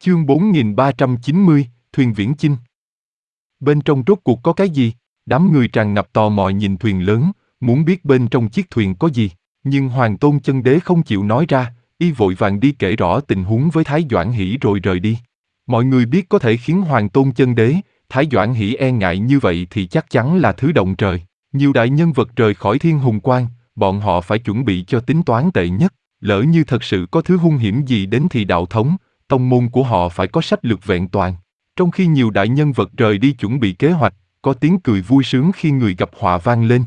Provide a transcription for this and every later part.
Chương 4390, Thuyền Viễn Chinh. Bên trong rốt cuộc có cái gì? Đám người tràn ngập tò mò nhìn thuyền lớn, muốn biết bên trong chiếc thuyền có gì. Nhưng Hoàng Tôn Chân Đế không chịu nói ra, y vội vàng đi kể rõ tình huống với Thái Doãn Hỷ rồi rời đi. Mọi người biết có thể khiến Hoàng Tôn Chân Đế, Thái Doãn Hỷ e ngại như vậy thì chắc chắn là thứ động trời. Nhiều đại nhân vật rời khỏi Thiên Hùng Quan, bọn họ phải chuẩn bị cho tính toán tệ nhất. Lỡ như thật sự có thứ hung hiểm gì đến thì đạo thống, tông môn của họ phải có sách lược vẹn toàn. Trong khi nhiều đại nhân vật rời đi chuẩn bị kế hoạch, có tiếng cười vui sướng khi người gặp họa vang lên.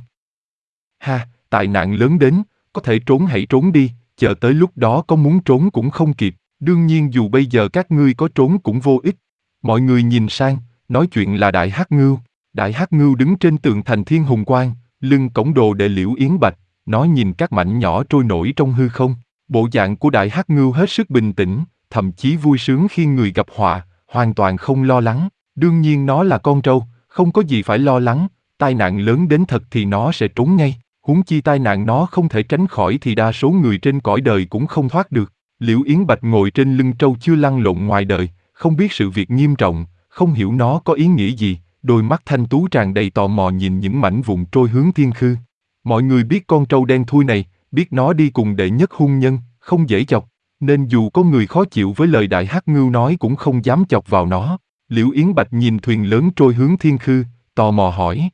Ha, tai nạn lớn đến, có thể trốn hãy trốn đi, chờ tới lúc đó có muốn trốn cũng không kịp. Đương nhiên dù bây giờ các ngươi có trốn cũng vô ích. Mọi người nhìn sang, nói chuyện là Đại Hắc Ngưu. Đại Hắc Ngưu đứng trên tường thành Thiên Hùng Quan, lưng cổng đồ đệ Liễu Yến Bạch, nó nhìn các mảnh nhỏ trôi nổi trong hư không. Bộ dạng của Đại Hắc Ngưu hết sức bình tĩnh, thậm chí vui sướng khi người gặp họa, hoàn toàn không lo lắng. Đương nhiên nó là con trâu, không có gì phải lo lắng, tai nạn lớn đến thật thì nó sẽ trốn ngay. Huống chi tai nạn nó không thể tránh khỏi thì đa số người trên cõi đời cũng không thoát được. Liễu Yến Bạch ngồi trên lưng trâu chưa lăn lộn ngoài đời, không biết sự việc nghiêm trọng, không hiểu nó có ý nghĩa gì, đôi mắt thanh tú tràn đầy tò mò nhìn những mảnh vụn trôi hướng thiên khư. Mọi người biết con trâu đen thui này, biết nó đi cùng đệ nhất hung nhân, không dễ chọc, nên dù có người khó chịu với lời Đại Hắc Ngưu nói cũng không dám chọc vào nó. Liễu Yến Bạch nhìn thuyền lớn trôi hướng thiên khư, tò mò hỏi.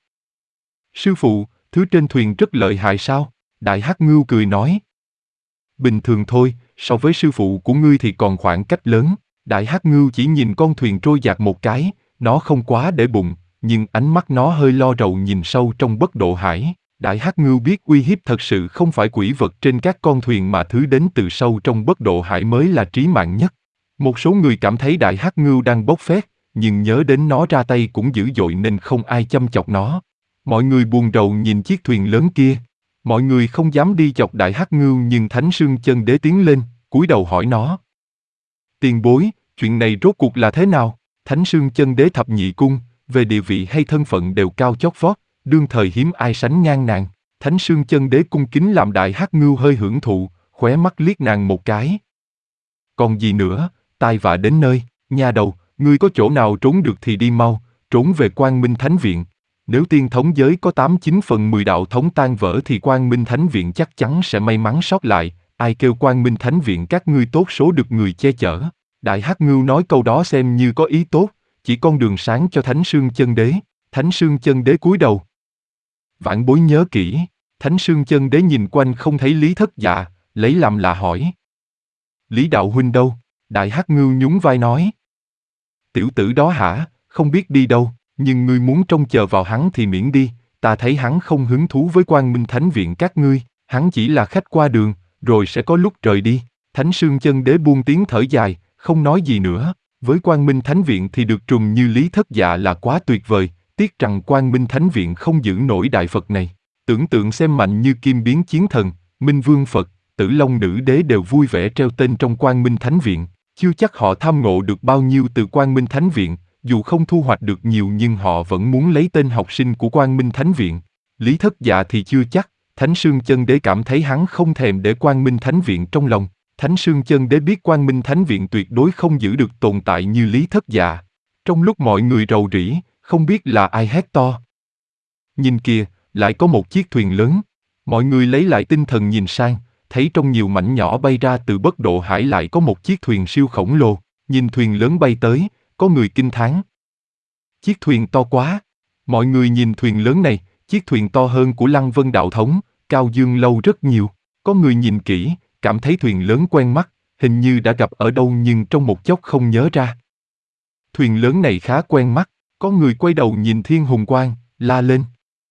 Sư phụ, thứ trên thuyền rất lợi hại sao? Đại Hắc Ngưu cười nói. Bình thường thôi, so với sư phụ của ngươi thì còn khoảng cách lớn. Đại Hắc Ngưu chỉ nhìn con thuyền trôi dạt một cái, nó không quá để bụng, nhưng ánh mắt nó hơi lo rầu nhìn sâu trong Bất Độ Hải. Đại Hắc Ngưu biết uy hiếp thật sự không phải quỷ vật trên các con thuyền mà thứ đến từ sâu trong Bất Độ Hải mới là trí mạng nhất. Một số người cảm thấy Đại Hắc Ngưu đang bốc phét, nhưng nhớ đến nó ra tay cũng dữ dội nên không ai chăm chọc nó. Mọi người buồn rầu nhìn chiếc thuyền lớn kia. Mọi người không dám đi chọc Đại Hắc Ngưu nhưng Thánh Sương Chân Đế tiến lên, cúi đầu hỏi nó. Tiền bối, chuyện này rốt cuộc là thế nào? Thánh Sương Chân Đế thập nhị cung, về địa vị hay thân phận đều cao chót vót, đương thời hiếm ai sánh ngang nàng. Thánh Sương Chân Đế cung kính làm Đại Hắc Ngưu hơi hưởng thụ, khóe mắt liếc nàng một cái. Còn gì nữa, tai vạ đến nơi, nha đầu, ngươi có chỗ nào trốn được thì đi mau, trốn về Quang Minh Thánh Viện. Nếu tiên thống giới có 89/10 đạo thống tan vỡ thì Quang Minh Thánh Viện chắc chắn sẽ may mắn sót lại, ai kêu Quang Minh Thánh Viện các ngươi tốt số được người che chở. Đại Hắc Ngưu nói câu đó xem như có ý tốt, chỉ con đường sáng cho Thánh Sương Chân Đế. Thánh Sương Chân Đế cúi đầu. Vãn bối nhớ kỹ. Thánh Sương Chân Đế nhìn quanh không thấy Lý Thất Dạ, lấy làm lạ hỏi. Lý đạo huynh đâu? Đại Hắc Ngưu nhún vai nói. Tiểu tử đó hả, không biết đi đâu, nhưng ngươi muốn trông chờ vào hắn thì miễn đi, ta thấy hắn không hứng thú với Quang Minh Thánh Viện các ngươi, hắn chỉ là khách qua đường, rồi sẽ có lúc rời đi. Thánh Sương Chân Đế buông tiếng thở dài, không nói gì nữa. Với Quang Minh Thánh Viện thì được trùng như Lý Thất Dạ là quá tuyệt vời, tiếc rằng Quang Minh Thánh Viện không giữ nổi đại Phật này. Tưởng tượng xem mạnh như Kim Biến Chiến Thần, Minh Vương Phật, Tử Long Nữ Đế đều vui vẻ treo tên trong Quang Minh Thánh Viện, chưa chắc họ tham ngộ được bao nhiêu từ Quang Minh Thánh Viện, dù không thu hoạch được nhiều nhưng họ vẫn muốn lấy tên học sinh của Quang Minh Thánh Viện. Lý Thất Dạ thì chưa chắc, Thánh Sương Chân Đế cảm thấy hắn không thèm để Quang Minh Thánh Viện trong lòng. Thánh Sương Chân Đế biết Quang Minh Thánh Viện tuyệt đối không giữ được tồn tại như Lý Thất Dạ. Trong lúc mọi người rầu rĩ, không biết là ai hét to. Nhìn kìa, lại có một chiếc thuyền lớn. Mọi người lấy lại tinh thần nhìn sang, thấy trong nhiều mảnh nhỏ bay ra từ Bất Độ Hải lại có một chiếc thuyền siêu khổng lồ. Nhìn thuyền lớn bay tới, có người kinh thán. Chiếc thuyền to quá. Mọi người nhìn thuyền lớn này, chiếc thuyền to hơn của Lăng Vân Đạo Thống, Cao Dương Lâu rất nhiều. Có người nhìn kỹ, cảm thấy thuyền lớn quen mắt, hình như đã gặp ở đâu nhưng trong một chốc không nhớ ra. Thuyền lớn này khá quen mắt, có người quay đầu nhìn Thiên Hùng Quan, la lên.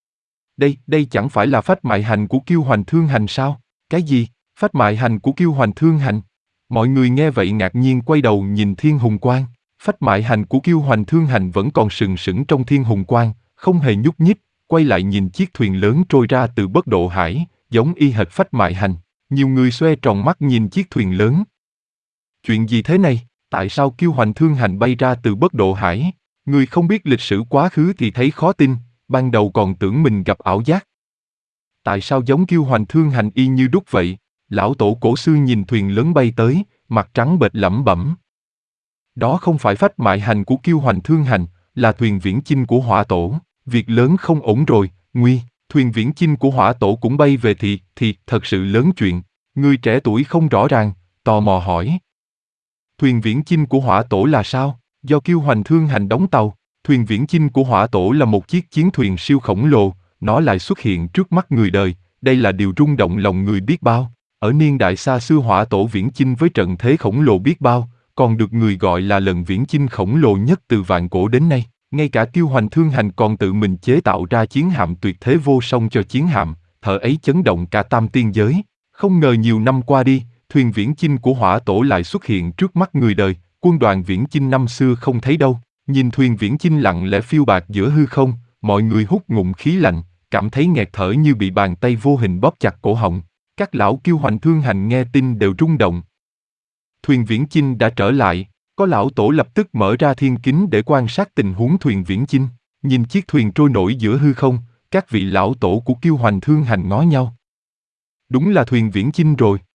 Đây chẳng phải là phách mại hành của Kiêu Hoành Thương Hành sao? Cái gì? Phách mại hành của Kiêu Hoành Thương Hành? Mọi người nghe vậy ngạc nhiên quay đầu nhìn Thiên Hùng Quan. Phách mại hành của Kiêu Hoành Thương Hành vẫn còn sừng sững trong Thiên Hùng Quan, không hề nhúc nhích, quay lại nhìn chiếc thuyền lớn trôi ra từ Bất Độ Hải, giống y hệt phách mại hành. Nhiều người xoe tròn mắt nhìn chiếc thuyền lớn. Chuyện gì thế này? Tại sao Kiêu Hoành Thương Hành bay ra từ Bất Độ Hải? Người không biết lịch sử quá khứ thì thấy khó tin, ban đầu còn tưởng mình gặp ảo giác. Tại sao giống Kiêu Hoành Thương Hành y như đúc vậy? Lão tổ cổ xưa nhìn thuyền lớn bay tới, mặt trắng bệch lẩm bẩm. Đó không phải phách mại hành của Kiêu Hoành Thương Hành, là thuyền viễn chinh của Hỏa Tổ. Việc lớn không ổn rồi, nguy. Thuyền viễn chinh của Hỏa Tổ cũng bay về thì thật sự lớn chuyện. Người trẻ tuổi không rõ ràng, tò mò hỏi. Thuyền viễn chinh của Hỏa Tổ là sao? Do Kiêu Hoành Thương Hành đóng tàu, thuyền viễn chinh của Hỏa Tổ là một chiếc chiến thuyền siêu khổng lồ, nó lại xuất hiện trước mắt người đời, đây là điều rung động lòng người biết bao. Ở niên đại xa xưa Hỏa Tổ viễn chinh với trận thế khổng lồ biết bao, còn được người gọi là lần viễn chinh khổng lồ nhất từ vạn cổ đến nay. Ngay cả Kiêu Hoành Thương Hành còn tự mình chế tạo ra chiến hạm tuyệt thế vô song cho chiến hạm, thợ ấy chấn động cả tam tiên giới. Không ngờ nhiều năm qua đi, thuyền viễn chinh của Hỏa Tổ lại xuất hiện trước mắt người đời, quân đoàn viễn chinh năm xưa không thấy đâu. Nhìn thuyền viễn chinh lặng lẽ phiêu bạt giữa hư không, mọi người hút ngụm khí lạnh, cảm thấy nghẹt thở như bị bàn tay vô hình bóp chặt cổ họng. Các lão Kiêu Hoành Thương Hành nghe tin đều rung động. Thuyền viễn chinh đã trở lại, có lão tổ lập tức mở ra thiên kính để quan sát tình huống thuyền viễn chinh. Nhìn chiếc thuyền trôi nổi giữa hư không, các vị lão tổ của Kiêu Hoành Thương Hành ngó nhau. Đúng là thuyền viễn chinh rồi.